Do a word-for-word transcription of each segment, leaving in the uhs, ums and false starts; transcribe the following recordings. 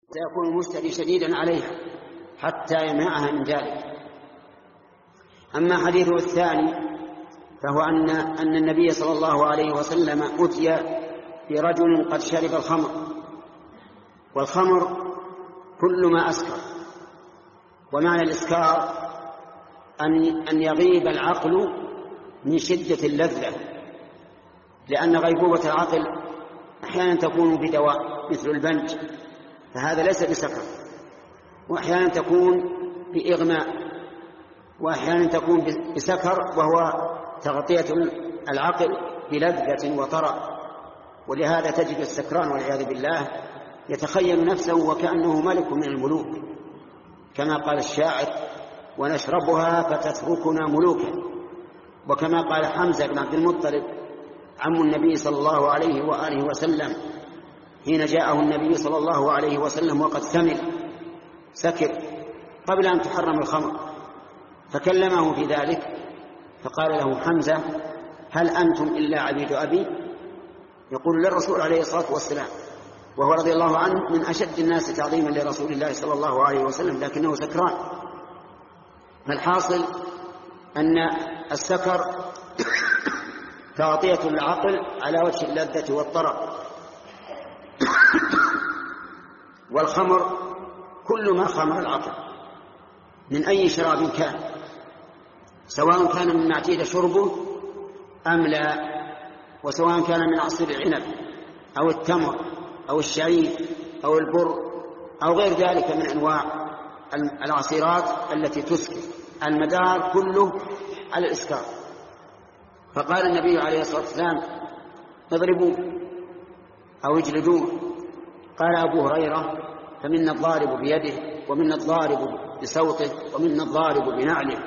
سيكون المشتري شديدا عليها حتى يمنعها من ذلك. أما حديثه الثاني فهو أن, أن النبي صلى الله عليه وسلم أتي برجل قد شرب الخمر، والخمر كل ما أسكر، ومعنى الإسكار أن, أن يغيب العقل من شدة اللذة، لأن غيبوبة العقل أحيانا تكون بدواء مثل البنج فهذا ليس بسكر، وأحيانا تكون بإغماء، وأحيانا تكون بسكر وهو تغطية العقل بلذة وطرب. ولهذا تجد السكران والعياذ بالله يتخيل نفسه وكأنه ملك من الملوك، كما قال الشاعر: ونشربها فتتركنا ملوكا. وكما قال حمزة بن عبد المطلب عم النبي صلى الله عليه وآله وسلم حين جاءه النبي صلى الله عليه وسلم وقد ثمل سكر قبل أن تحرم الخمر، فكلمه في ذلك فقال له حمزة: هل أنتم إلا عبيد أبي؟ يقول للرسول عليه الصلاة والسلام، وهو رضي الله عنه من أشد الناس تعظيما لرسول الله صلى الله عليه وسلم، لكنه سكران. فالحاصل أن السكر تغطية العقل على وجه اللذة والطرب، والخمر كل ما خمر العقل من أي شراب كان، سواء كان من معتيد شربه أم لا، وسواء كان من عصير العنب أو التمر أو الشعير أو البر أو غير ذلك من أنواع العصيرات التي تسكر، المدار كله على الإسكار. فقال النبي عليه الصلاة والسلام: اضربوه أو اجلدوه. قال أبو هريرة: فمنا الضارب بيده، ومنا الضارب بصوته، ومنا الضارب بنعله.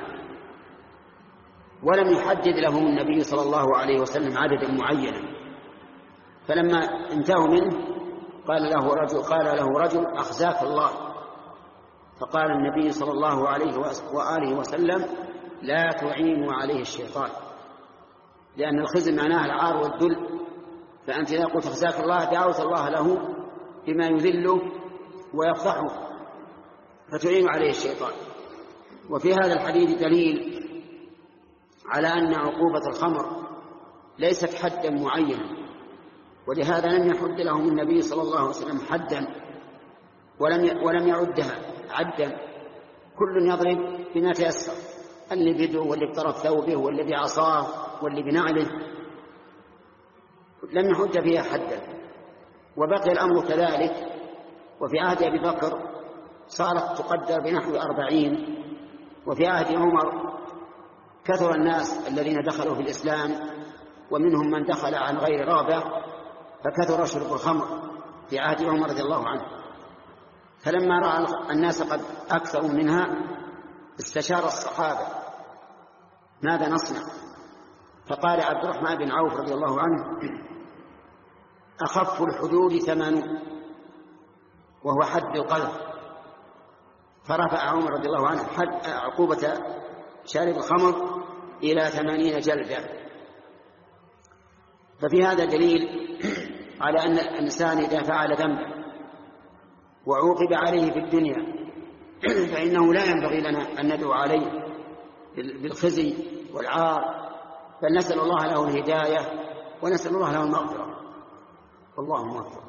ولم يحدد لهم النبي صلى الله عليه وسلم عددا معينا. فلما انتهوا منه قال له رجل, قال له رجل: أخزاك الله. فقال النبي صلى الله عليه وآله وسلم: لا تعينوا عليه الشيطان، لأن الخزي معناه العار والذل، فأنت إذا قلت أخزاك الله دعوت الله له بما يذله ويفضحه، فتعين عليه الشيطان. وفي هذا الحديث دليل على أن عقوبة الخمر ليست حدا معينا، ولهذا لم يحد لهم النبي صلى الله عليه وسلم حدا ولم ولم يعدها عدا، كل يضرب بما تيسر، اللي بيده واللي بطرف ثوبه واللي بعصاه واللي بنعله، لم يحد فيها حدا. وبقي الأمر كذلك، وفي عهد أبي بكر صارت تقدر بنحو أربعين، وفي عهد عمر كثر الناس الذين دخلوا في الإسلام، ومنهم من دخل عن غير رغبة، فكثر شرب الخمر في عهد عمر رضي الله عنه. فلما رأى الناس قد أكثروا منها استشار الصحابة: ماذا نصنع؟ فقال عبد الرحمن بن عوف رضي الله عنه: أخف الحدود ثمانون، وهو حد القذف. فرفع عمر رضي الله عنه حد عقوبة شارب الخمر إلى ثمانين جلدة. ففي هذا دليل على أن الإنسان إذا فعل ذنبا وعوقب عليه في الدنيا فإنه لا ينبغي لنا أن ندعو عليه بالخزي والعار، بل نسأل الله له الهداية ونسأل الله له المغفرة. والله موفق.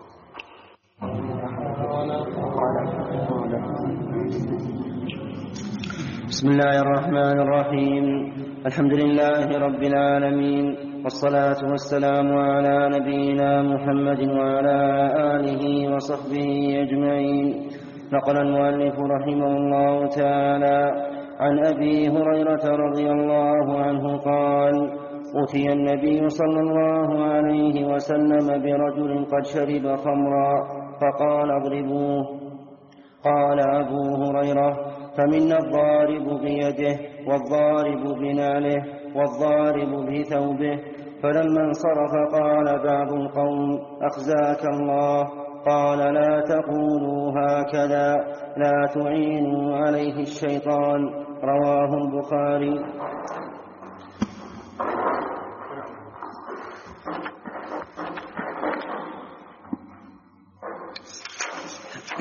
بسم الله الرحمن الرحيم. الحمد لله رب العالمين، والصلاة والسلام على نبينا محمد وعلى آله وصحبه أجمعين. نقل المؤلف رحمه الله تعالى عن أبي هريرة رضي الله عنه قال: أتي النبي صلى الله عليه وسلم برجل قد شرب خمرا فقال: اضربوه. قال أبو هريرة: فمنا الضارب بيده، والضارب بنعله، والضارب بثوبه. فلما انصرف قال بعض القوم: أخزاك الله. قال: لا تقولوا هكذا، لا تعينوا عليه الشيطان. رواه البخاري.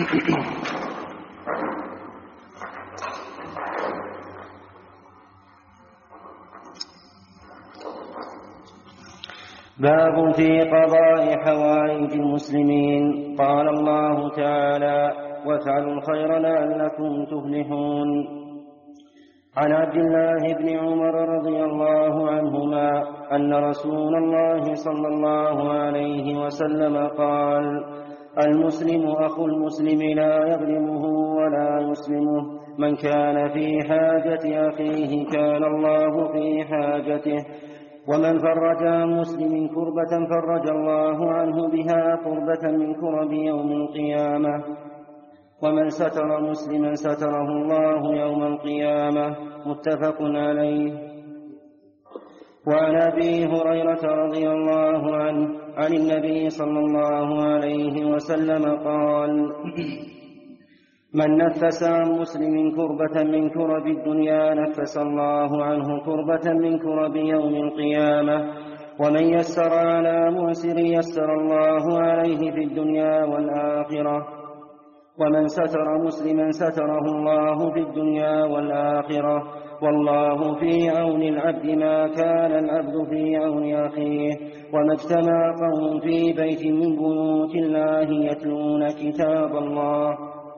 باب في قضاء حوائج المسلمين. قال الله تعالى: وافعلوا الخير لعلكم تفلحون. عن عبد الله بن عمر رضي الله عنهما أن رسول الله صلى الله عليه وسلم قال: المسلم أخو المسلم لا يظلمه ولا يسلمه، من كان في حاجة أخيه كان الله في حاجته، ومن فرج عن مسلم كربة فرج الله عنه بها كربة من كرب يوم القيامة، ومن ستر مسلما ستره الله يوم القيامة. متفق عليه. وعن أبي هريرة رضي الله عنه عن النبي صلى الله عليه وسلم قال: من نفس عن مسلم كربة من كرب الدنيا نفس الله عنه كربة من كرب يوم القيامة، ومن يسر على معسر يسر الله عليه في الدنيا والآخرة، ومن ستر مسلما ستره الله في الدنيا والآخرة، والله في عون العبد ما كان العبد في عون أخيه. وما اجتمع قوم في بيت من بيوت الله يتلون كتاب الله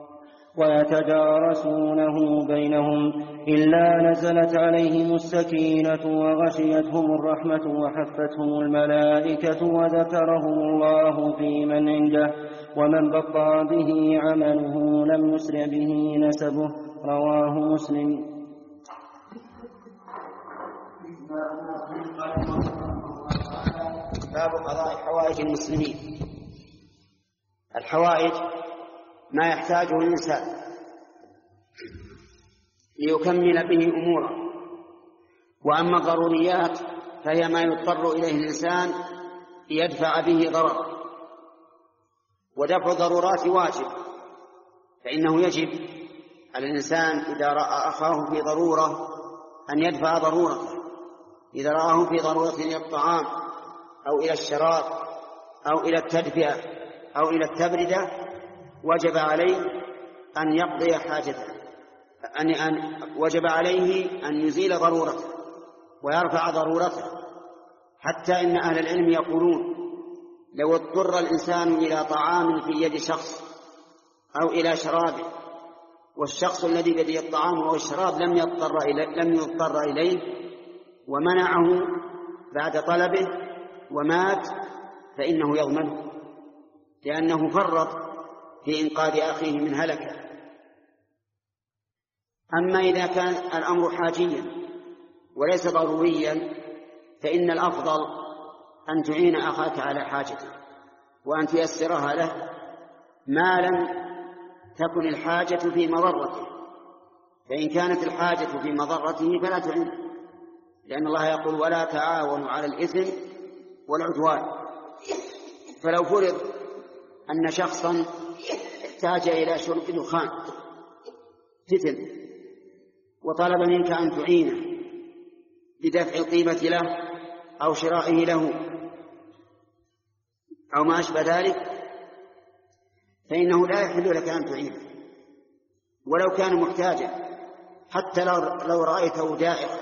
ويتدارسونه بينهم إلا نزلت عليهم السكينة وغشيتهم الرحمة وحفتهم الملائكة وذكرهم الله في من عنده، ومن بطأ به عمله لم يسرع به نسبه. رواه مسلم. باب قضاء حوائج المسلمين. الحوائج ما يحتاجه الإنسان ليكمل به أموره، وأما الضروريات فهي ما يضطر إليه الإنسان ليدفع به ضرره، ودفع الضرورات واجب، فإنه يجب على الإنسان إذا رأى أخاه في ضرورة أن يدفع ضرورته. إذا رآه في ضرورة إلى الطعام أو إلى الشراب أو إلى التدفئة أو إلى التبردة وجب عليه أن يقضي حاجته، أن أن وجب عليه أن يزيل ضرورته ويرفع ضرورته. حتى إن أهل العلم يقولون: لو اضطر الإنسان إلى طعام في يد شخص أو إلى شراب، والشخص الذي بيده الطعام أو الشراب لم يضطر إليه, لم يضطر إليه ومنعه بعد طلبه ومات، فإنه يضمنه، لأنه فرط في إنقاذ أخيه من هلكه. أما إذا كان الأمر حاجيا وليس ضروريا فإن الأفضل أن تعين أخاك على حاجته وأن تيسرها له ما لم تكن الحاجة في مضرته، فإن كانت الحاجة في مضرته فلا تعين، لأن الله يقول: ولا تعاونوا على الإثم والعدوان. فلو فرض أن شخصا احتاج إلى شرب دخان فتن وطلب منك أن تعينه بدفع القيمة له أو شرائه له أو ما أشبه ذلك، فإنه لا يحل لك أن تعينه ولو كان محتاجا، حتى لو رأيته دائخا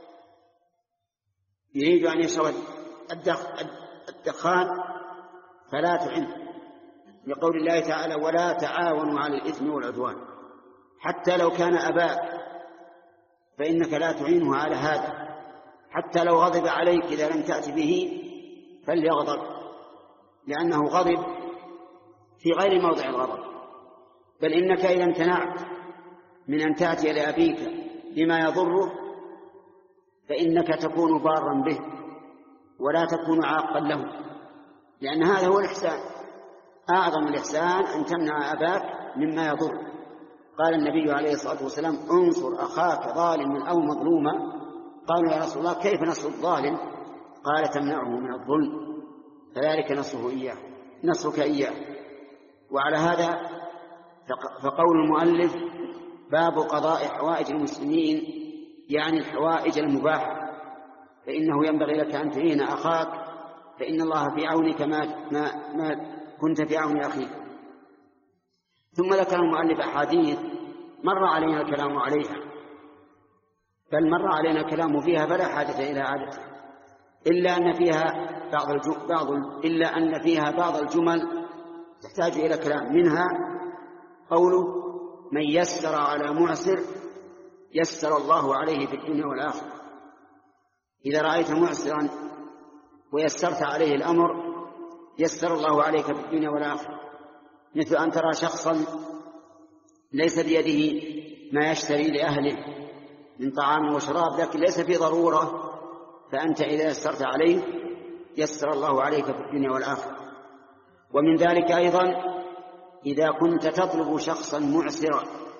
يريد أن يشرب الدخان فلا تعينه، لقول الله تعالى: ولا تعاونوا على الإثم والعدوان. حتى لو كان أباك فإنك لا تعينه على هذا، حتى لو غضب عليك إذا لم تأتي به فليغضب، لأنه غضب في غير موضع الغضب. بل إنك إذا امتنعت من أن تأتي لأبيك بما يضره فإنك تكون بارا به ولا تكون عاقا له، لأن هذا هو الإحسان. أعظم الإحسان أن تمنع أباك مما يضر. قال النبي عليه الصلاة والسلام: انصر أخاك ظالما أو مظلوما. قالوا: يا رسول الله كيف نصر الظالم؟ قال: تمنعه من الظلم، فذلك نصره إياه نصرك إياه. وعلى هذا فقول المؤلف: باب قضاء حوائج المسلمين، يعني الحوائج المباحة، فإنه ينبغي لك أن تعين أخاك، فإن الله في عونك ما, ما, ما كنت في عون أخيك. ثم ذكر المؤلف أحاديث مر علينا الكلام عليها، بل مر علينا الكلام فيها فلا حاجة إلى عادته، إلا أن فيها بعض الجمل بعض إلا أن فيها بعض الجمل تحتاج إلى كلام. منها قوله: من يسر على معسر يسر الله عليه في الدنيا والآخرة. إذا رأيت معسرا ويسرت عليه الأمر يسر الله عليك في الدنيا والآخرة، مثل أن ترى شخصا ليس بيده ما يشتري لأهله من طعام وشراب لكن ليس في ضرورة، فأنت إذا يسرت عليه يسر الله عليك في الدنيا والآخرة. ومن ذلك أيضا إذا كنت تطلب شخصا معسرا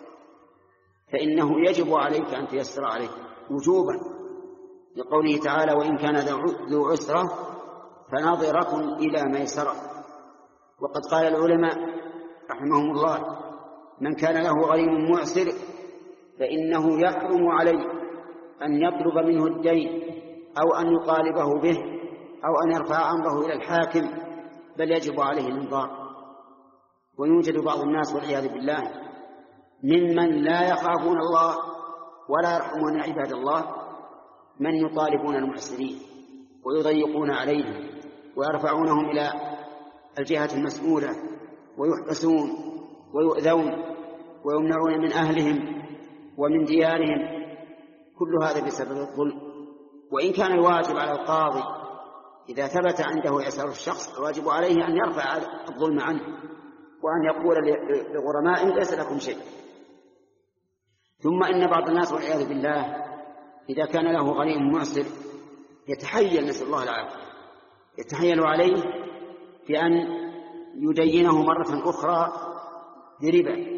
فإنه يجب عليك أن تيسر عليه وجوبا، لقوله تعالى: وإن كان ذو عسرة فناظرة إلى ميسرة. وقد قال العلماء رحمهم الله: من كان له غريم معسر فإنه يحرم عليه أن يطلب منه الدين أو أن يطالبه به أو أن يرفع أمره إلى الحاكم، بل يجب عليه الإنظار. ويوجد بعض الناس والعياذ بالله ممن لا يخافون الله ولا يرحمون عباد الله من يطالبون المعسرين ويضيقون عليهم ويرفعونهم إلى الجهة المسؤولة ويحبسون ويؤذون ويمنعون من أهلهم ومن ديارهم، كل هذا بسبب الظلم. وإن كان الواجب على القاضي إذا ثبت عنده إعسار الشخص الواجب عليه أن يرفع الظلم عنه وأن يقول لغرمائه: ليس لكم شيء. ثم إن بعض الناس والعياذ بالله إذا كان له غنيم معسر يتحيل، نسأل الله العافية، يتحيل عليه بأن يدينه مرة أخرى بربا،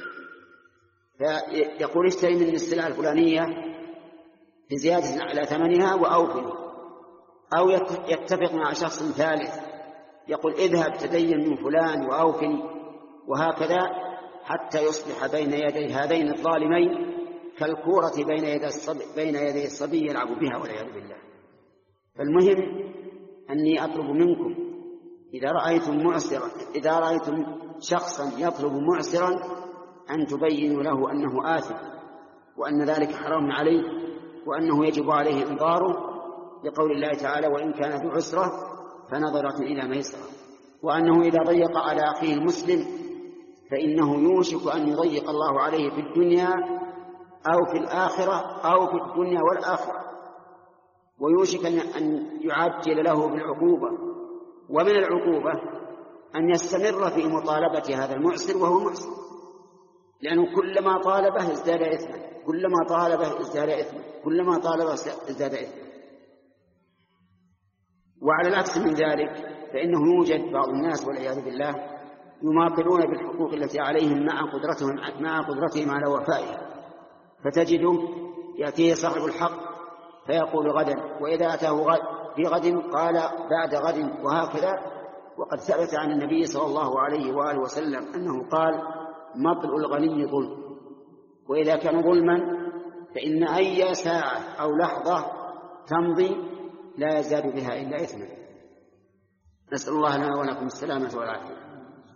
فيقول: اشتري من السلعة الفلانية بزيادة على ثمنها وأوفني. أو يتفق مع شخص ثالث يقول: اذهب تدين من فلان وأوفني، وهكذا حتى يصبح بين يدي هذين الظالمين كالكورة بين يدي الصبي, بين يدي الصبي يلعب بها والعياذ بالله. فالمهم أني أطلب منكم إذا رأيتم معسرا إذا رأيتم شخصا يطلب معسرا أن تبينوا له أنه آثم وأن ذلك حرام عليه وأنه يجب عليه إنظاره، لقول الله تعالى: وإن كان ذو عسرة فنظرة إلى ميسرة. وأنه إذا ضيق على أخيه المسلم فإنه يوشك أن يضيق الله عليه في الدنيا أو في الآخرة أو في الدنيا والآخرة، ويوشك أن يعجل له بالعقوبة. ومن العقوبة أن يستمر في مطالبة هذا المعسر وهو معسر، لأنه كلما طالبه ازداد إثما، كلما طالبه ازداد إثما، كلما طالبه ازداد إثما. وعلى العكس من ذلك فإنه يوجد بعض الناس والعياذ بالله يماطلون بالحقوق التي عليهم مع قدرتهم مع قدرتهم على وفائها، فتجده يأتيه صاحب الحق فيقول غدا، وإذا أتاه في غد قال بعد غد، وهكذا. وقد ثبت عن النبي صلى الله عليه وآله وسلم أنه قال: مطل الغني ظلم، وإذا كان ظلما فإن أي ساعة أو لحظة تمضي لا يزداد بها إلا إثما. نسأل الله لنا ولكم السلامة والعافية.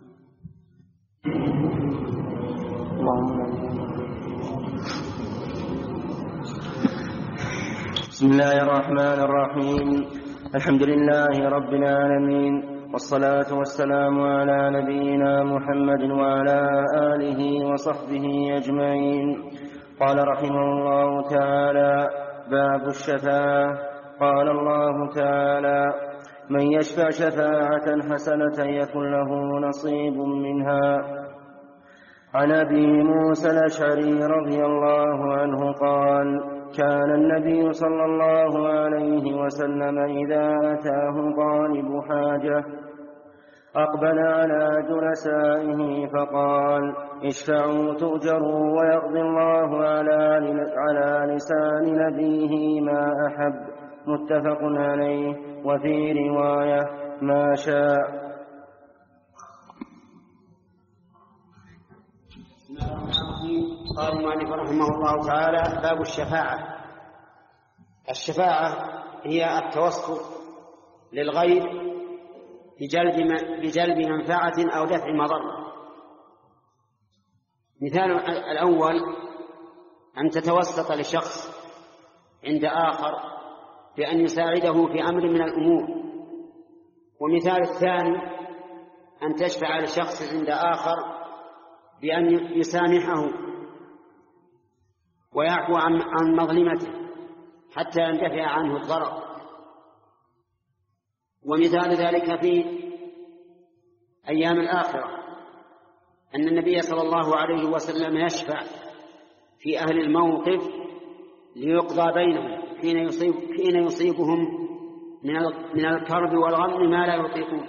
بسم الله الرحمن الرحيم. الحمد لله رب العالمين، والصلاة والسلام على نبينا محمد وعلى آله وصحبه أجمعين. قال رحمه الله تعالى: باب الشفاعة. قال الله تعالى: من يشفع شفاعة حسنة يكن له نصيب منها. عن أبي موسى الأشعري رضي الله عنه قال: كان النبي صلى الله عليه وسلم إذا أتاه طالب حاجة أقبل على جلسائه فقال: اشفعوا تؤجروا ويقضي الله على لسان نبيه ما أحب. متفق عليه. وفي رواية: ما شاء. قال المؤلف رحمه الله تعالى: باب الشفاعة. الشفاعة هي التوسط للغير بجلب بجلب منفعة أو دفع مضرة. مثال الأول أن تتوسط لشخص عند آخر بأن يساعده في أمر من الأمور. ومثال الثاني أن تشفع لشخص عند آخر بأن يسامحه ويعفو عن مظلمته حتى يندفع عنه الضرر. ومثال ذلك في أيام الآخرة أن النبي صلى الله عليه وسلم يشفع في أهل الموقف ليقضى بينهم حين يصيب حين يصيبهم من الكرب والغم ما لا يطيقون.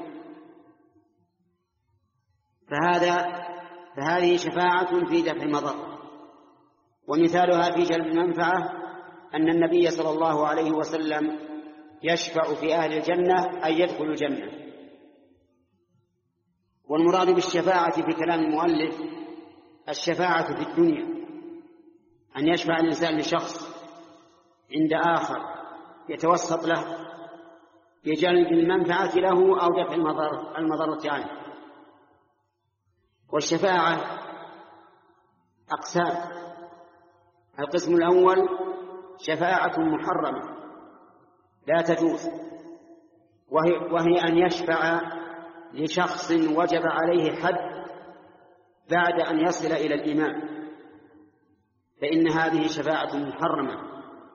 فهذا فهذه شفاعة في دفع المضر. ومثالها في جلب المنفعة أن النبي صلى الله عليه وسلم يشفع في أهل الجنة أن يدخلوا الجنة. والمراد بالشفاعة في كلام المؤلف الشفاعة في الدنيا، أن يشفع الإنسان لشخص عند آخر يتوسط له بجلب المنفعة له أو دفع المضر المضرة عنه. والشفاعة أقسام: القسم الأول شفاعة محرمة لا تجوز، وهي, وهي أن يشفع لشخص وجب عليه حد بعد أن يصل إلى الإمام، فإن هذه شفاعة محرمة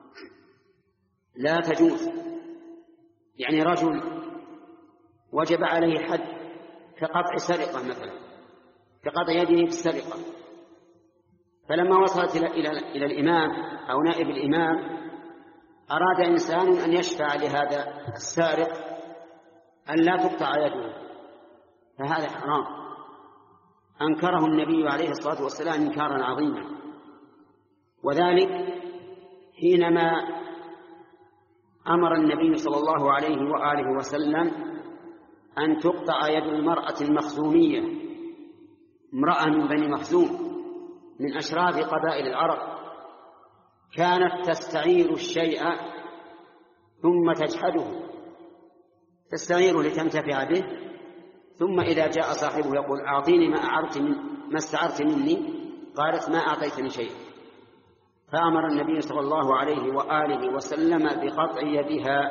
لا تجوز. يعني رجل وجب عليه حد كقطع سرقة مثلا، كقطع يده بالسرقة، فلما وصلت إلى, إلى, إلى الإمام أو نائب الإمام أراد إنسان أن يشفع لهذا السارق أن لا تقطع يده، فهذا حرام أنكره النبي عليه الصلاة والسلام إنكارا عظيما. وذلك حينما أمر النبي صلى الله عليه وآله وسلم أن تقطع يد المرأة المخزومية، امرأة من بني مخزوم من أشراف قبائل العرب، كانت تستعير الشيء ثم تجحده، تستعيره لتنتفع به، ثم إذا جاء صاحبه يقول أعطيني ما أعرت من ما استعرت مني، قالت ما أعطيتني شيء. فأمر النبي صلى الله عليه وآله وسلم بقطع يدها،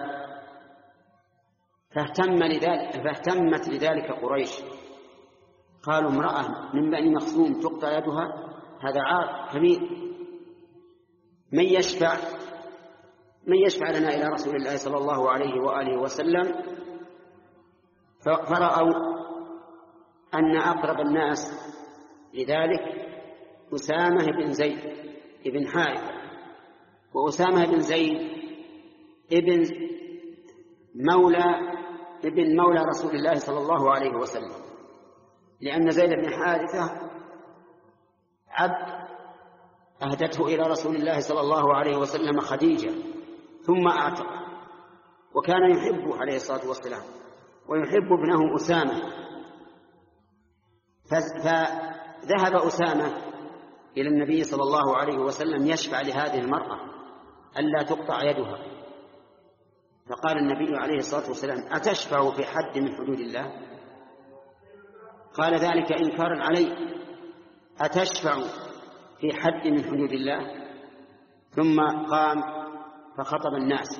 فاهتم لذلك فاهتمت لذلك قريش، قالوا امرأة من بني مخزوم تقطع يدها، هذا عار كبير. من يشفع من يشفع لنا إلى رسول الله صلى الله عليه وآله وسلم؟ فرأوا أن أقرب الناس لذلك أسامة بن زيد ابن حارثة، وأسامة بن زيد ابن مولى ابن مولى رسول الله صلى الله عليه وسلم، لأن زيد بن حارثة عبد أهدته إلى رسول الله صلى الله عليه وسلم خديجة ثم أعتق، وكان يحبه عليه الصلاة والسلام ويحب ابنه أسامة. فذهب أسامة إلى النبي صلى الله عليه وسلم يشفع لهذه المرأة ألا تقطع يدها، فقال النبي عليه الصلاة والسلام أتشفع في حد من حدود الله؟ قال ذلك إنكارا عليه، أتشفع في حد من حدود الله؟ ثم قام فخطب الناس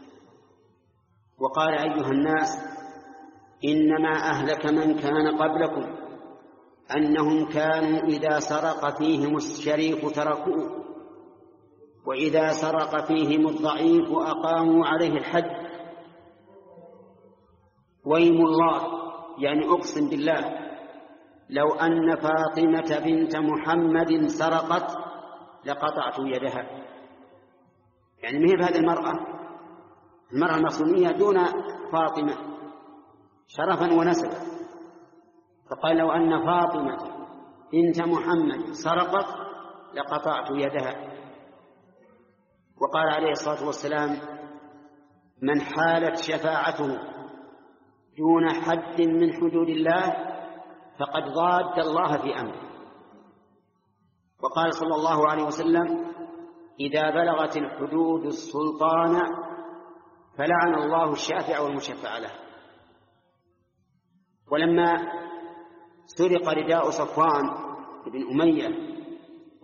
وقال أيها الناس إنما أهلك من كان قبلكم أنهم كانوا إذا سرق فيهم الشريف تركوه، وإذا سرق فيهم الضعيف أقاموا عليه الحد. ويم الله، يعني أقسم بالله، لو أن فاطمة بنت محمد سرقت لقطعت يدها. يعني ما هي هذه المرأة المرأة المخزومية دون فاطمة شرفا ونسبا، فقال لو أن فاطمة بنت محمد سرقت لقطعت يدها. وقال عليه الصلاة والسلام من حالت شفاعته دون حد من حدود الله فقد ضاد الله في أمره. وقال صلى الله عليه وسلم إذا بلغت الحدود السلطان فلعن الله الشافع والمشفع له. ولما سرق رداء صفوان بن أمية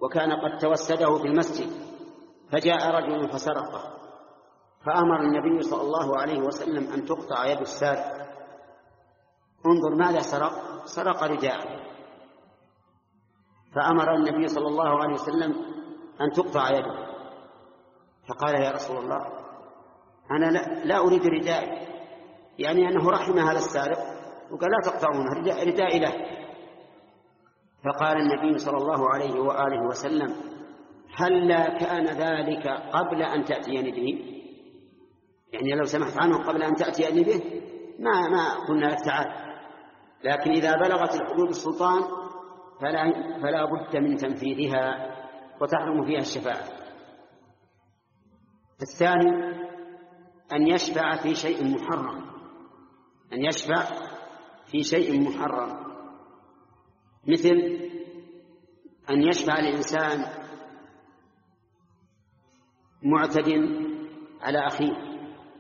وكان قد توسده في المسجد، فجاء رجل فسرقه، فأمر النبي صلى الله عليه وسلم أن تقطع يد السارق. انظر ماذا سرق؟ سرق رداء، فأمر النبي صلى الله عليه وسلم أن تقطع يده. فقال يا رسول الله أنا لا, لا أريد ردائي، يعني أنه رحم هذا السارق وقال لا تقطعونه، ردائي له. فقال النبي صلى الله عليه وآله وسلم هلا كان ذلك قبل أن تأتيني به؟ يعني لو سمحت عنه قبل أن تأتيني به ما ما قلنا لك تعال، لكن إذا بلغت الحدود السلطان فلا, فلا بد من تنفيذها وتحرم فيها الشفاعة. الثاني أن يشفع في شيء محرم، أن يشفع في شيء محرم، مثل أن يشفع الإنسان معتد على أخيه.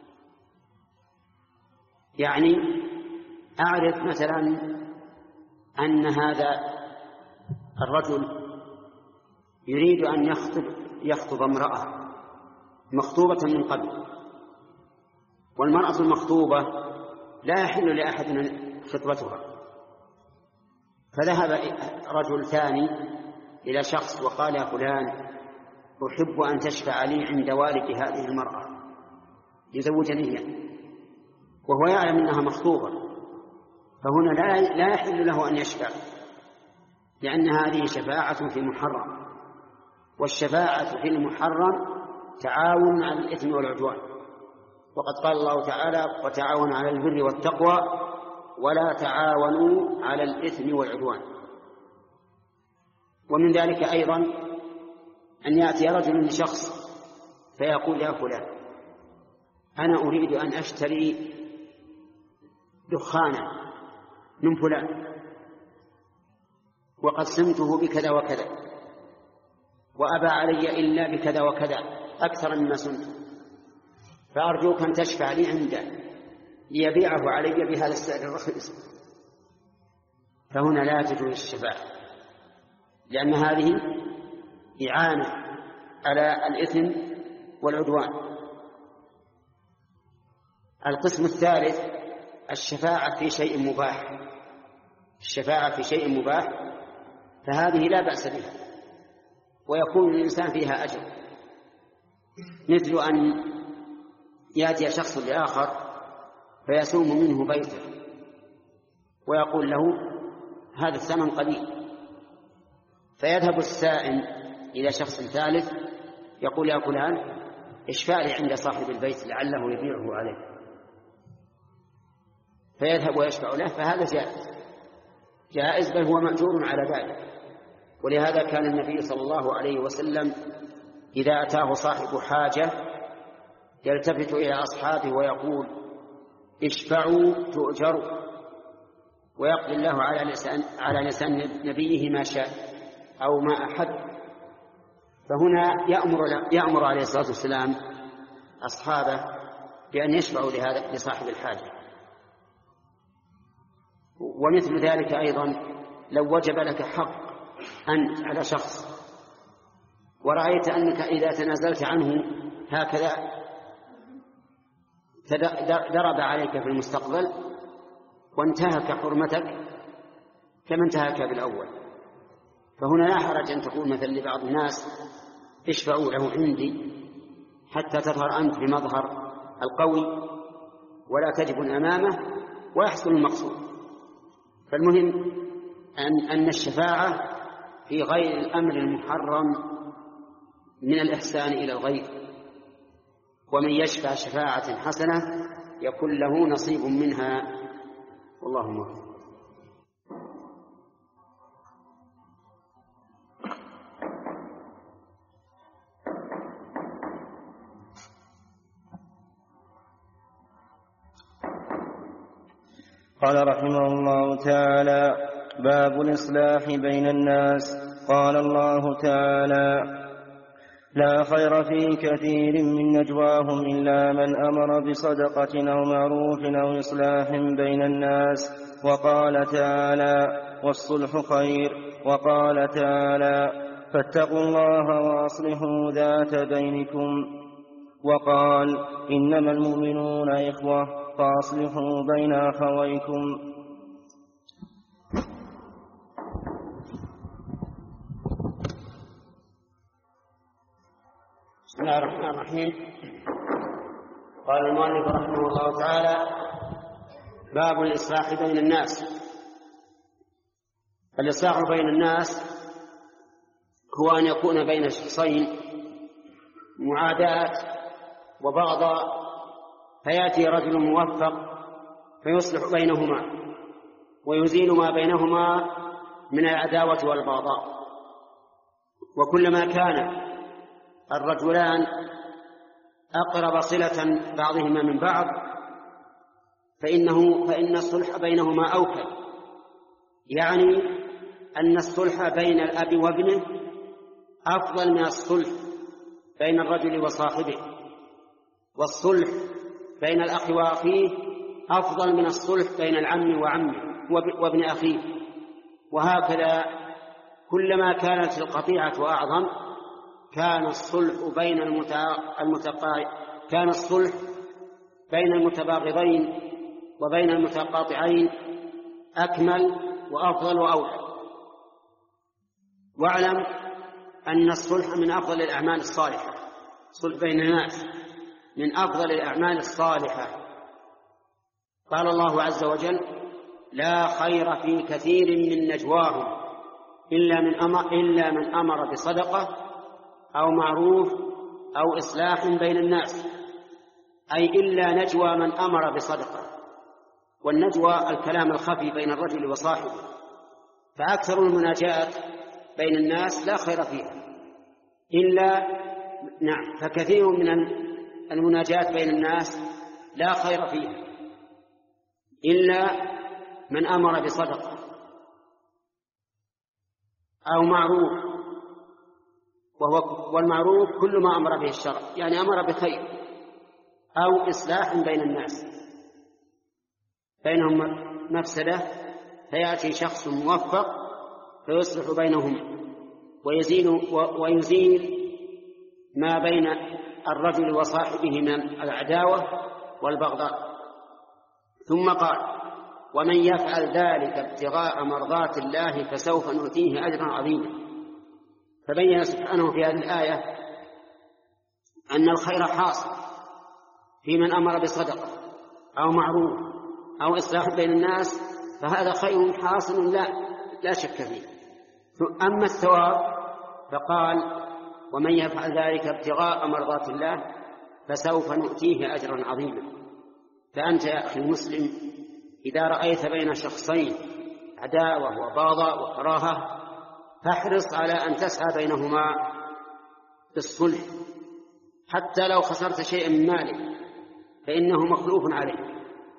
يعني أعرف مثلا أن هذا الرجل يريد أن يخطب, يخطب امرأة مخطوبة من قبل، والمرأة المخطوبة لا يحل لأحد خطبتها، فذهب رجل ثاني إلى شخص وقال يا فلان أحب أن تشفع لي عند والد هذه المرأة يزوجني، وهو يعلم أنها مخطوبة، فهنا لا يحل له أن يشفع، لأن هذه شفاعة في محرم، والشفاعة في المحرم تعاون على الإثم والعدوان، وقد قال الله تعالى وتعاونوا على البر والتقوى ولا تعاونوا على الإثم والعدوان. ومن ذلك أيضا أن يأتي رجل لشخص فيقول يا فلان أنا أريد أن أشتري دخانا من فلان وقد سمته بكذا وكذا وأبى علي إلا بكذا وكذا أكثر مما سمته، فأرجوك أن تشفع لي عنده ليبيعه علي بهذا السعر الرخيص. فهنا لا تجوز الشفاعة، لأن هذه إعانة على الإثم والعدوان. القسم الثالث الشفاعة في شيء مباح، الشفاعة في شيء مباح فهذه لا بأس بها ويكون الإنسان فيها أجر، مثل أن يأتي شخص لآخر فيسوم منه بيته ويقول له هذا الثمن قليل، فيذهب السائم إلى شخص ثالث يقول يا فلان اشفع لي عند صاحب البيت لعله يبيعه عليه، فيذهب ويشفع له، فهذا جائز جائز بل هو مأجور على ذلك. ولهذا كان النبي صلى الله عليه وسلم إذا أتاه صاحب حاجة يلتفت إلى أصحابه ويقول اشفعوا تؤجروا، ويقضي الله على لسان على لسان نبيه ما شاء أو ما أحب. فهنا يأمر يأمر عليه الصلاة والسلام أصحابه بأن يشفعوا لهذا لصاحب الحاجة. ومثل ذلك أيضا لو وجب لك حق أنت على شخص ورأيت أنك إذا تنازلت عنه هكذا ضرب عليك في المستقبل وانتهك حرمتك كما انتهك بالأول، فهنا لا حرج أن تقول مثل لبعض الناس اشفعوا له عندي حتى تظهر أنت بمظهر القوي ولا تجبن أمامه ويحصل المقصود. فالمهم أن, أن الشفاعة في غير الأمر المحرم من الإحسان إلى الغير، ومن يشفع شفاعة حسنة يكون له نصيب منها، والله موفق. قال رحمه الله تعالى: باب الإصلاح بين الناس. قال الله تعالى: لا خير في كثير من نجواهم إلا من أمر بصدقة أو معروف أو إصلاح بين الناس. وقال تعالى: والصلح خير. وقال تعالى: فاتقوا الله وأصلحوا ذات بينكم. وقال إنما المؤمنون إخوة فأصلحوا بين أخويكم. بسم الله الرحمن الرحيم. قال المؤلف رحمه الله تعالى: باب الإصلاح بين الناس. الإصلاح بين الناس هو أن يكون بين شخصين معاداة وبغضاء، فيأتي رجل موفق فيصلح بينهما ويزيل ما بينهما من العداوة والبغضاء. وكلما كان الرجلان أقرب صلة بعضهما من بعض فإنه فإن الصلح بينهما أوكل، يعني أن الصلح بين الأب وابنه أفضل من الصلح بين الرجل وصاحبه، والصلح بين الأخ وأخيه أفضل من الصلح بين العم وعمه وابن أخيه. وهكذا كلما كانت القطيعة أعظم كان الصلح بين المتقا... كان الصلح بين المتباغضين وبين المتقاطعين أكمل وأفضل وأوحى. واعلم أن الصلح من أفضل الأعمال الصالحة، الصلح بين الناس من أفضل الأعمال الصالحة. قال الله عز وجل: لا خير في كثير من نجواهم إلا من أمر, إلا من أمر بصدقة أو معروف أو إصلاح بين الناس، أي إلا نجوى من أمر بصدقة. والنجوى الكلام الخفي بين الرجل وصاحبه، فأكثر المناجات بين الناس لا خير فيها إلا نعم فكثير من المناجات بين الناس لا خير فيها إلا من أمر بصدقة أو معروف، وهو والمعروف كل ما أمر به الشرع، يعني أمر بخير، أو إصلاح بين الناس بينهم مفسدة فيأتي شخص موفق فيصلح بينهم ويزيل ويزيل ما بين الرجل وصاحبه من العداوة والبغضاء. ثم قال: ومن يفعل ذلك ابتغاء مرضات الله فسوف نؤتيه أجرا عظيما. فبين سبحانه في هذه الآية أن الخير حاصل في من أمر بصدقة أو معروف أو إصلاح بين الناس، فهذا خير حاصل لا, لا شك فيه. أما الثواب فقال: ومن يفعل ذلك ابتغاء مرضات الله فسوف نؤتيه أجرا عظيما. فأنت يا أخي المسلم إذا رأيت بين شخصين عداوة وبغضاء وكراهة فاحرص على أن تسعى بينهما بالصلح، حتى لو خسرت شيئا من مالك فإنه مخلوف عليه.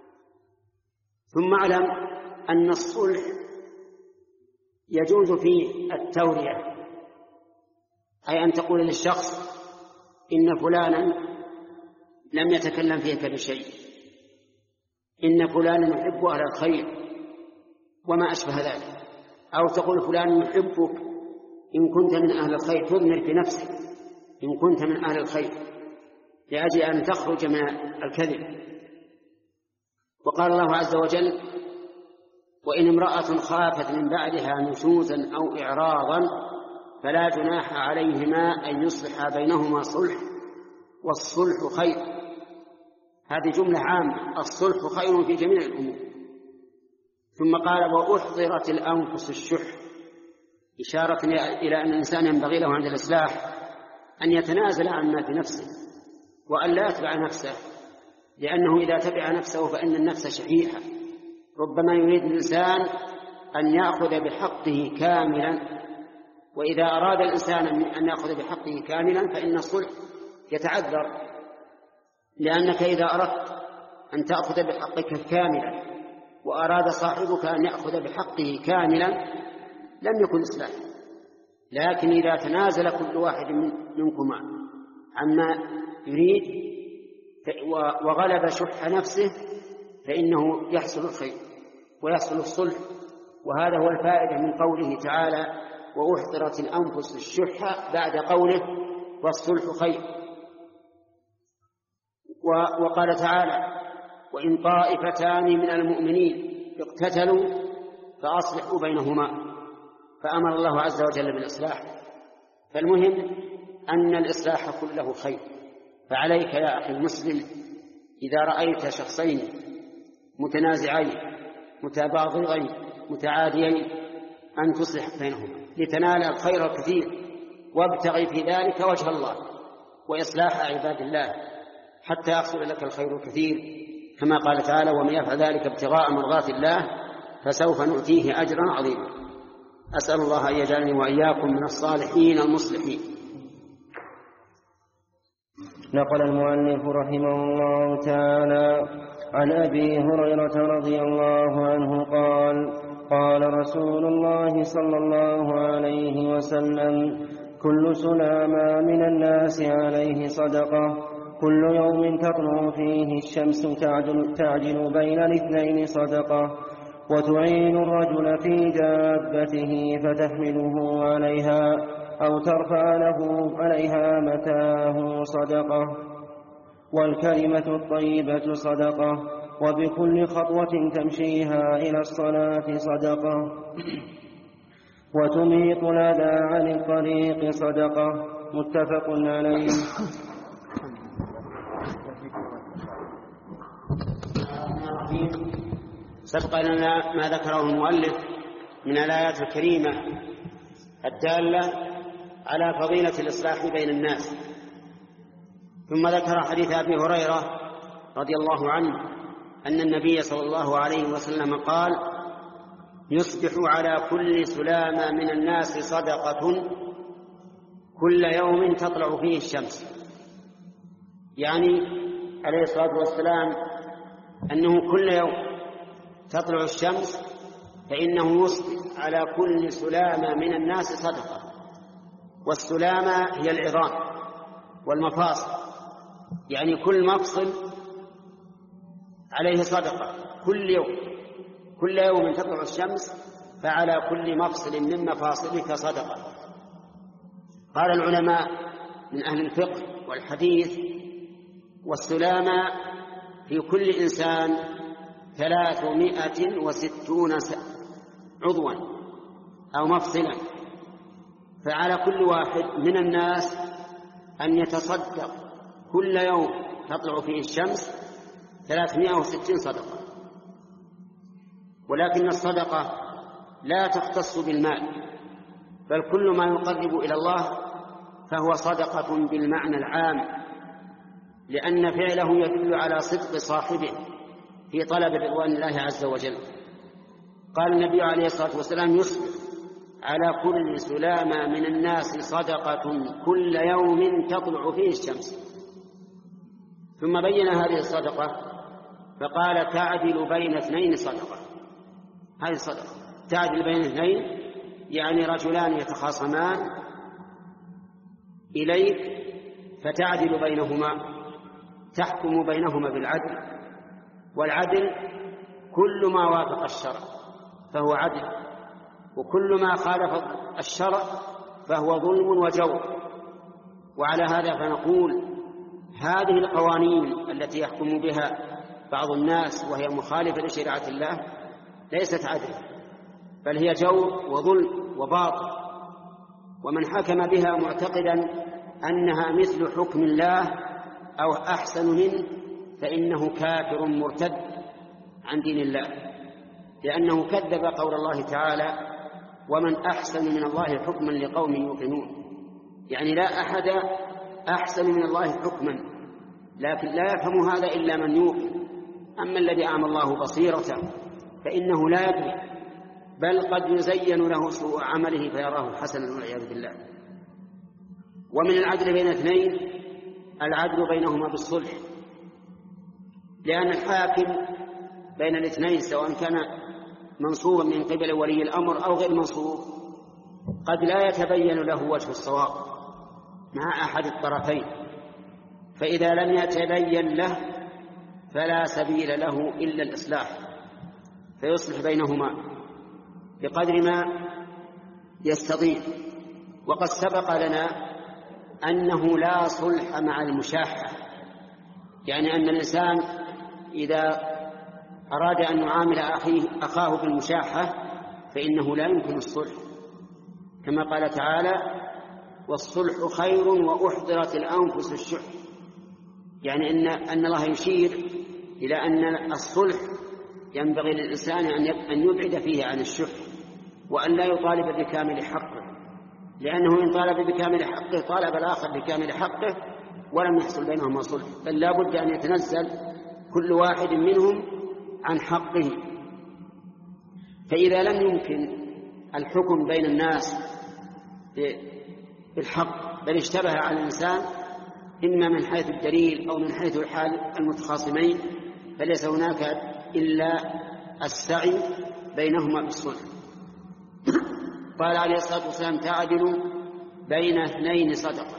ثم اعلم أن الصلح يجوز فيه التورية، أي أن تقول للشخص: إن فلانا لم يتكلم فيك بشيء، إن فلانا يحب أهل الخير وما أشبه ذلك. أو تقول: فلان يحبك، إن كنت من أهل الخير تضمر في نفسك إن كنت من أهل الخير، لأجل أن تخرج من الكذب. وقال الله عز وجل: وإن امرأة خافت من بعدها نشوزا أو إعراضا فلا جناح عليهما أن يصلحا بينهما صلح والصلح خير. هذه جملة عامة، الصلح خير في جميع الأمور. ثم قال: وأحضرت الأنفس الشح، إشارة إلى أن الإنسان ينبغي له عند الإصلاح أن يتنازل عما في نفسه وأن لا يتبع نفسه، لأنه إذا تبع نفسه فإن النفس شحيحة. ربما يريد الإنسان أن يأخذ بحقه كاملا، وإذا أراد الإنسان أن يأخذ بحقه كاملا فإن الصلح يتعذر، لأنك إذا أردت أن تأخذ بحقك كاملا وأراد صاحبك أن يأخذ بحقه كاملا لم يكن إصلاح. لكن إذا تنازل كل واحد منكما عما يريد وغلب شح نفسه فإنه يحصل الخير ويحصل الصلح. وهذا هو الفائدة من قوله تعالى: وأحضرت الأنفس الشح بعد قوله والصلح خير. وقال تعالى وإن طائفتان من المؤمنين اقتتلوا فأصلحوا بينهما، فأمر الله عز وجل بالإصلاح. فالمهم أن الإصلاح كله خير. فعليك يا أخي المسلم إذا رأيت شخصين متنازعين متباغضين متعاديين أن تصلح بينهما لتنال الخير الكثير، وابتغي في ذلك وجه الله وإصلاح عباد الله حتى يحصل لك الخير الكثير، كما قال تعالى ومن يفعل ذلك ابتغاء مرضات الله فسوف نؤتيه أجرا عظيما. أسأل الله أن يجعلني وإياكم من الصالحين المصلحين. نقل المؤلف رحمه الله تعالى عن أبي هريرة رضي الله عنه قال قال رسول الله صلى الله عليه وسلم كل سلامة من الناس عليه صدقة، كل يوم تطلع فيه الشمس تعجل, تعجل بين الاثنين صدقة، وتعين الرجل في دابته فتحمله عليها أو ترفع له عليها متاه صدقة، والكلمة الطيبة صدقة، وبكل خطوة تمشيها إلى الصلاة صدقة، وتميط الأذى عن الطريق صدقة. متفق عليه. سبق لنا ما ذكره المؤلف من الآيات الكريمة الدالة على فضيلة الإصلاح بين الناس، ثم ذكر حديث أبي هريرة رضي الله عنه أن النبي صلى الله عليه وسلم قال يصبح على كل سلامة من الناس صدقة كل يوم تطلع فيه الشمس، يعني عليه الصلاة والسلام أنه كل يوم تطلع الشمس فإنه يصبح على كل سلامة من الناس صدقة. والسلامة هي العظام والمفاصل، يعني كل مفصل عليه صدقة كل يوم، كل يوم تطلع الشمس فعلى كل مفصل من مفاصلك صدقة. قال العلماء من أهل الفقه والحديث والسلامة في كل إنسان ثلاثمائة وستون عضوا أو مفصلا، فعلى كل واحد من الناس أن يتصدق كل يوم تطلع فيه الشمس ثلاثمائة وستين صدقة. ولكن الصدقة لا تختص بالمال، بل كل ما يقرب إلى الله فهو صدقة بالمعنى العام، لأن فعله يدل على صدق صاحبه في طلب رضوان الله عز وجل. قال النبي عليه الصلاة والسلام يصبح على كل سلامة من الناس صدقة كل يوم تطلع فيه الشمس. ثم بين هذه الصدقة فقال تعدل بين اثنين صدقة. هذه صدقة تعدل بين اثنين، يعني رجلان يتخاصمان إليك فتعدل بينهما، تحكم بينهما بالعدل، والعدل كل ما وافق الشرع فهو عدل، وكل ما خالف الشرع فهو ظلم وجور. وعلى هذا فنقول هذه القوانين التي يحكم بها بعض الناس وهي مخالفة لشريعة الله ليست عدل، بل هي جور وظلم وباطل، ومن حكم بها معتقدا أنها مثل حكم الله أو أحسن منه فإنه كافر مرتد عن دين الله، لأنه كذب قول الله تعالى ومن أحسن من الله حكما لقوم يوقنون. يعني لا أحد أحسن من الله حكما، لكن لا يفهم هذا إلا من يوقن. أما الذي أعمى الله بصيرته فإنه لا يدري، بل قد يزين له سوء عمله فيراه حسنا والعياذ بالله. ومن العدل بين اثنين العدل بينهما بالصلح، لأن الحاكم بين الاثنين سواء كان منصوبا من قبل ولي الأمر أو غير منصوب قد لا يتبين له وجه الصواب مع أحد الطرفين، فإذا لم يتبين له فلا سبيل له إلا الإصلاح، فيصلح بينهما بقدر ما يستطيع. وقد سبق لنا أنه لا صلح مع المشاحة، يعني أن الإنسان إذا أراد أن يعامل أخيه أخاه بالمشاحة فإنه لا يمكن الصلح، كما قال تعالى: والصلح خير وأحضرت الأنفس الشح. يعني أن, أن الله يشير إلى أن الصلح ينبغي للإنسان أن يبعد فيه عن الشح، وأن لا يطالب بكامل حقه، لأنه إن طالب بكامل حقه طالب الآخر بكامل حقه ولم يحصل بينهما صلح، بل لا بد أن يتنزل كل واحد منهم عن حقه. فإذا لم يمكن الحكم بين الناس بالحق بل اشتبه على الإنسان إما من حيث الدليل أو من حيث الحال المتخاصمين، فليس هناك إلا السعي بينهما بالصلح. قال عليه الصلاة والسلام: تعدل بين اثنين صدقة.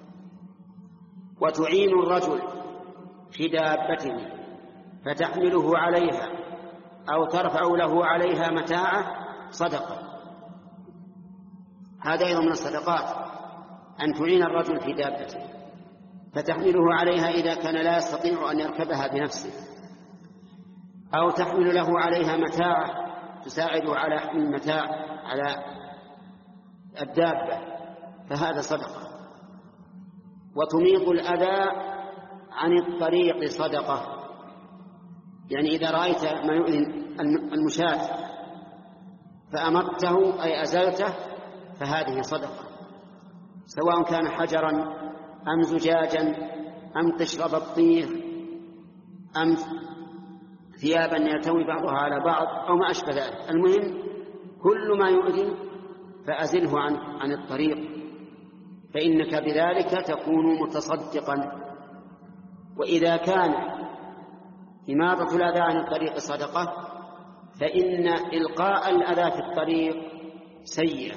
وتعين الرجل في دابته فتحمله عليها أو ترفع له عليها متاعه صدقة. هذا أيضا من الصدقات، أن تعين الرجل في دابته فتحمله عليها إذا كان لا يستطيع أن يركبها بنفسه، أو تحمل له عليها متاعه تساعده على حمل المتاع على الدابة، فهذا صدقة. وتميط الأذى عن الطريق صدقة، يعني إذا رأيت ما يؤذي المشاة فأمرته أي أزلته فهذه صدقة، سواء كان حجرا أم زجاجا أم قشر بطيخ أم ثيابا يلتوي بعضها على بعض أو ما أشبه ذلك. المهم كل ما يؤذي فأزله عن, عن الطريق، فإنك بذلك تكون متصدقا. وإذا كان إماطة الأذى عن الطريق صدقة فإن إلقاء الأذى في الطريق سيئة.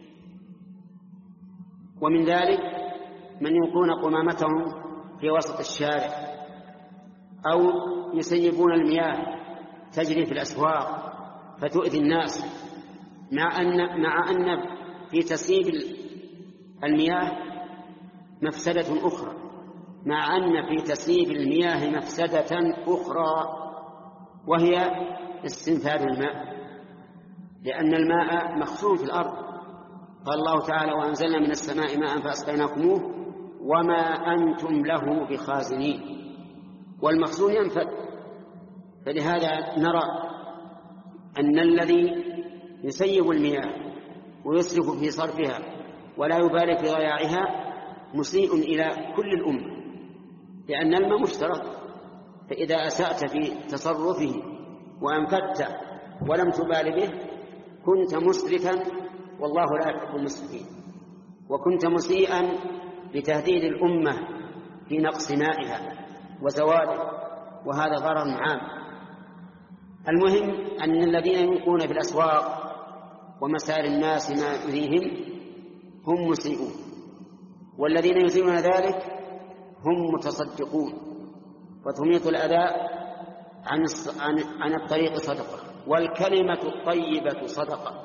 ومن ذلك من يلقون قمامتهم في وسط الشارع، أو يسيبون المياه تجري في الأسواق فتؤذي الناس، مع أن, مع أن في تسييب المياه مفسدة أخرى، مع أن في تسييب المياه مفسدة أخرى وهي استنفاد الماء، لأن الماء مخزون في الأرض. قال الله تعالى: وأنزلنا من السماء ماء فأسقيناكموه وما أنتم له بخازنين، والمخزون ينفد. فلهذا نرى أن الذي يسيب المياه ويسرف في صرفها ولا يبالي في ضياعها مسيء إلى كل الأمة، لأن الماء مشترك، فإذا أسأت في تصرفه وأنفدت ولم تبال به كنت مسرفا، والله لا يحب المسرفين، وكنت مسيئا لتهديد الأمة في نقص مائها وزواله، وهذا ضرر عام. المهم أن الذين يلقون في الأسواق ومسار الناس ما يؤذيهم هم مسيئون، والذين يزيلون ذلك هم متصدقون. وتميط الأذى عن عن الطريق صدقة، والكلمة الطيبة صدقة.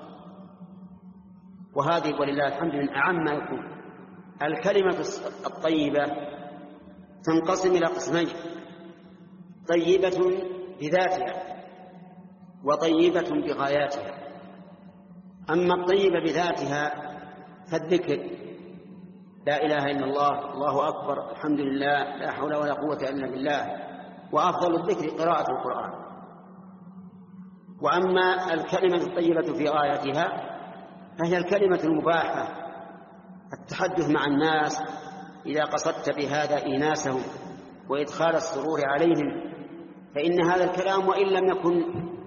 وهذه ولله الحمد من أعم ما يكون. الكلمة الطيبة تنقسم إلى قسمين: طيبة بذاتها وطيبة بغاياتها. أما الطيبة بذاتها فالذكر: لا إله إلا الله، الله أكبر، الحمد لله، لا حول ولا قوة إلا بالله. وأفضل الذكر قراءة القرآن. وأما الكلمة الطيبة في غايتها فهي الكلمة المباحة، التحدث مع الناس إذا قصدت بهذا إيناسهم وإدخال السرور عليهم، فإن هذا الكلام وإن لم يكن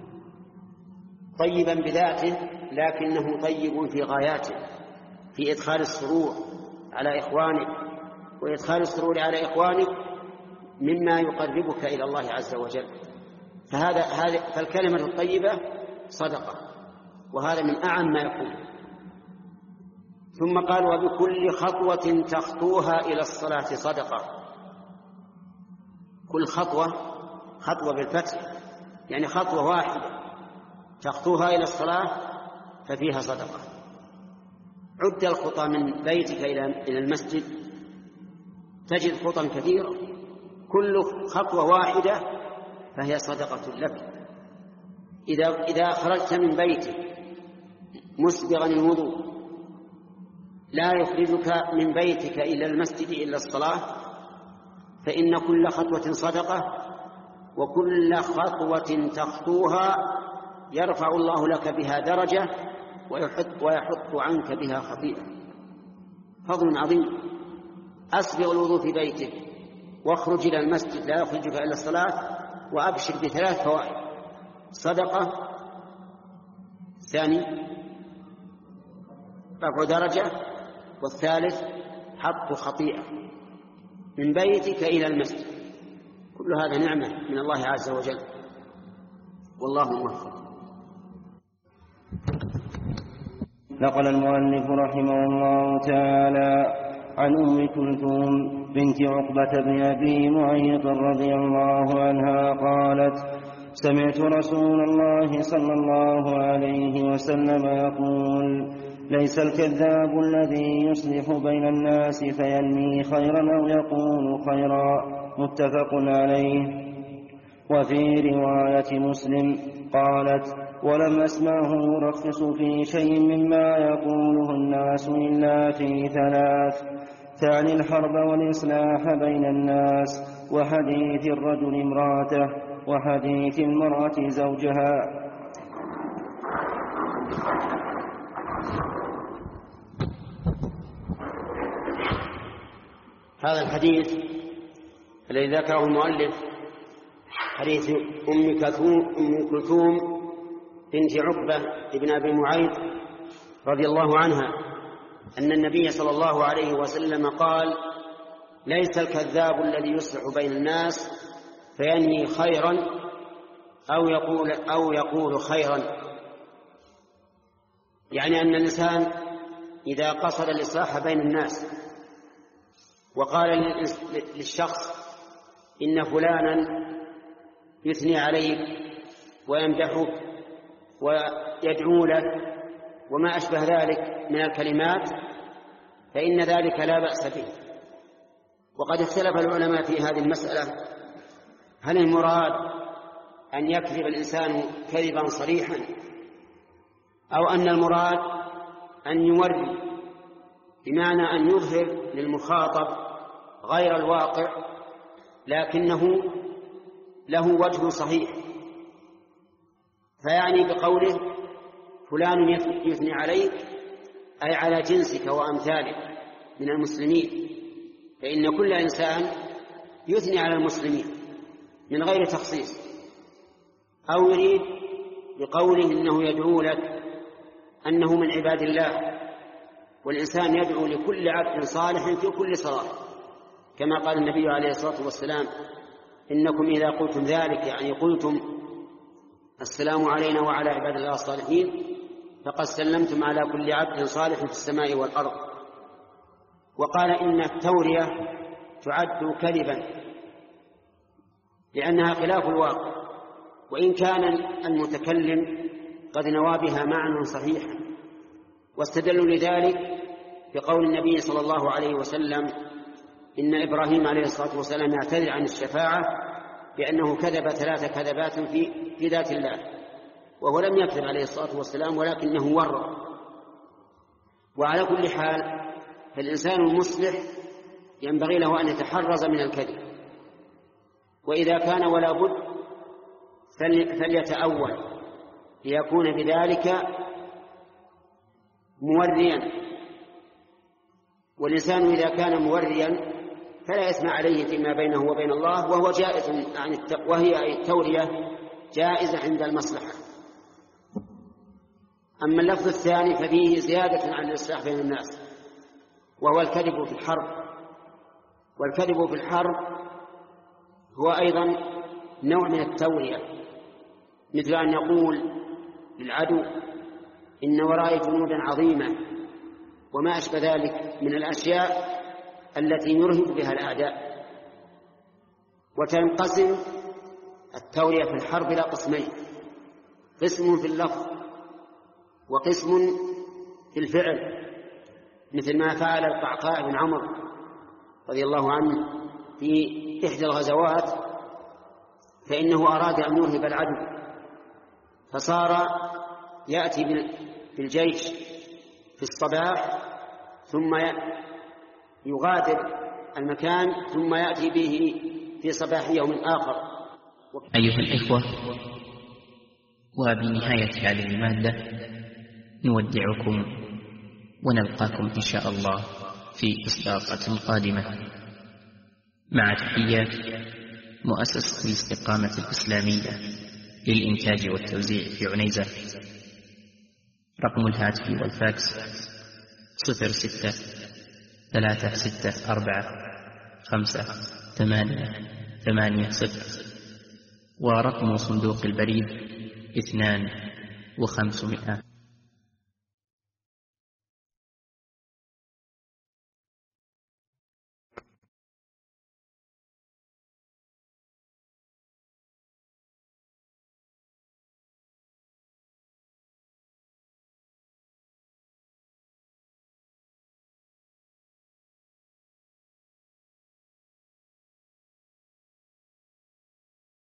طيبا بذاته لكنه طيب في غاياته، في إدخال السرور على إخوانك، وإدخال السرور على إخوانك مما يقربك إلى الله عز وجل. فهذا هذا فالكلمة الطيبة صدقة، وهذا من أعم ما يكون. ثم قال: وبكل خطوة تخطوها إلى الصلاة صدقة. كل خطوة، خطوة بالفتح، يعني خطوة واحدة تخطوها إلى الصلاة ففيها صدقة. عد الخطى من بيتك إلى المسجد تجد خطى كثيرة، كل خطوة واحدة فهي صدقة لك. إذا إذا خرجت من بيتك مسبغا الوضوء لا يخرجك من بيتك إلى المسجد إلا الصلاة، فإن كل خطوة صدقة، وكل خطوة تخطوها يرفع الله لك بها درجة ويحط, ويحط عنك بها خطيئة. فضل عظيم. أسبغ الوضوء في بيتك واخرج إلى المسجد لا يخرجك إلا الصلاة، وأبشر بثلاث فوائد: صدقة، ثاني رفع درجة، والثالث حط خطيئة من بيتك إلى المسجد. كل هذا نعمة من الله عز وجل، والله موفق. نقل المؤلف رحمه الله تعالى عن أم كلثوم بنت عقبة بن أبي معيط رضي الله عنها قالت: سمعت رسول الله صلى الله عليه وسلم يقول: ليس الكذاب الذي يصلح بين الناس فينمي خيرا أو يقول خيرا. متفق عليه. وفي رواية مسلم قالت: ولم أسمعه يرخص في شيء مما يقوله الناس إلا في ثلاث: تعني الحرب والإصلاح بين الناس، وحديث الرجل امرأته، وحديث المرأة زوجها. هذا الحديث الذي ذكره المؤلف حديث أم كلثوم أم كلثوم بنت عقبة بن أبي معيط رضي الله عنها أن النبي صلى الله عليه وسلم قال: ليس الكذاب الذي يصلح بين الناس فينهي خيرا أو يقول أو يقول خيرا. يعني أن الإنسان إذا قصد الإصلاح بين الناس وقال للشخص: إن فلانا يثني عليك ويمدحك ويدعو لك وما أشبه ذلك من الكلمات، فإن ذلك لا بأس به. وقد اختلف العلماء في هذه المسألة: هل المراد أن يكذب الإنسان كذبا صريحا، أو أن المراد أن يوري، بمعنى أن يظهر للمخاطب غير الواقع لكنه له وجه صحيح، فيعني بقوله فلان يثني عليك أي على جنسك وأمثالك من المسلمين، فإن كل إنسان يثني على المسلمين من غير تخصيص. أو يريد بقوله إنه يدعو لك أنه من عباد الله، والإنسان يدعو لكل عبد صالح في كل صلاة، كما قال النبي عليه الصلاة والسلام: إنكم إذا قلتم ذلك، يعني قلتم السلام علينا وعلى عباد الله الصالحين، فقد سلمتم على كل عبد صالح في السماء والأرض. وقال إن التورية تعد كذبا لأنها خلاف الواقع، وإن كان المتكلم قد نوى بها معنى صحيحا. واستدلوا لذلك بقول النبي صلى الله عليه وسلم: إن إبراهيم عليه الصلاة والسلام يعتذر عن الشفاعة بأنه كذب ثلاث كذبات في, في ذات الله، وهو لم يكذب عليه الصلاة والسلام ولكنه ورع. وعلى كل حال فالإنسان المصلح ينبغي له أن يتحرز من الكذب، وإذا كان ولا بد فليتأول ليكون بذلك موريا. والإنسان إذا كان موريا فلا يسمع عليه فيما بينه وبين الله، وهو جائز عن الت... وهي التورية جائزة عند المصلحة. أما اللفظ الثاني ففيه زيادة عن الإصلاح بين الناس، وهو الكذب في الحرب. والكذب في الحرب هو أيضا نوع من التورية، مثل أن يقول للعدو: إن ورائي جنودا عظيمة، وما أشبه ذلك من الأشياء التي يرهب بها الأعداء. وتنقسم التورية في الحرب إلى قسمين: قسم في اللفظ وقسم في الفعل. مثل ما فعل القعقاع بن عمرو رضي الله عنه في إحدى الغزوات، فإنه أراد أن يرهب العدو، فصار يأتي بالجيش في الصباح ثم يغادر المكان ثم يأتي به في صباح يوم آخر. أيها الإخوة، وبنهاية هذه المادة نودعكم ونلقاكم إن شاء الله في إصداقات قادمة، مع تحيات مؤسسة الاستقامة الإسلامية للإنتاج والتوزيع في عنيزة. رقم الهاتف والفاكس صفر ستة ثلاثة ستة أربعة خمسة ثمانية ثمانية صفر، ورقم صندوق البريد اثنان وخمسمائة.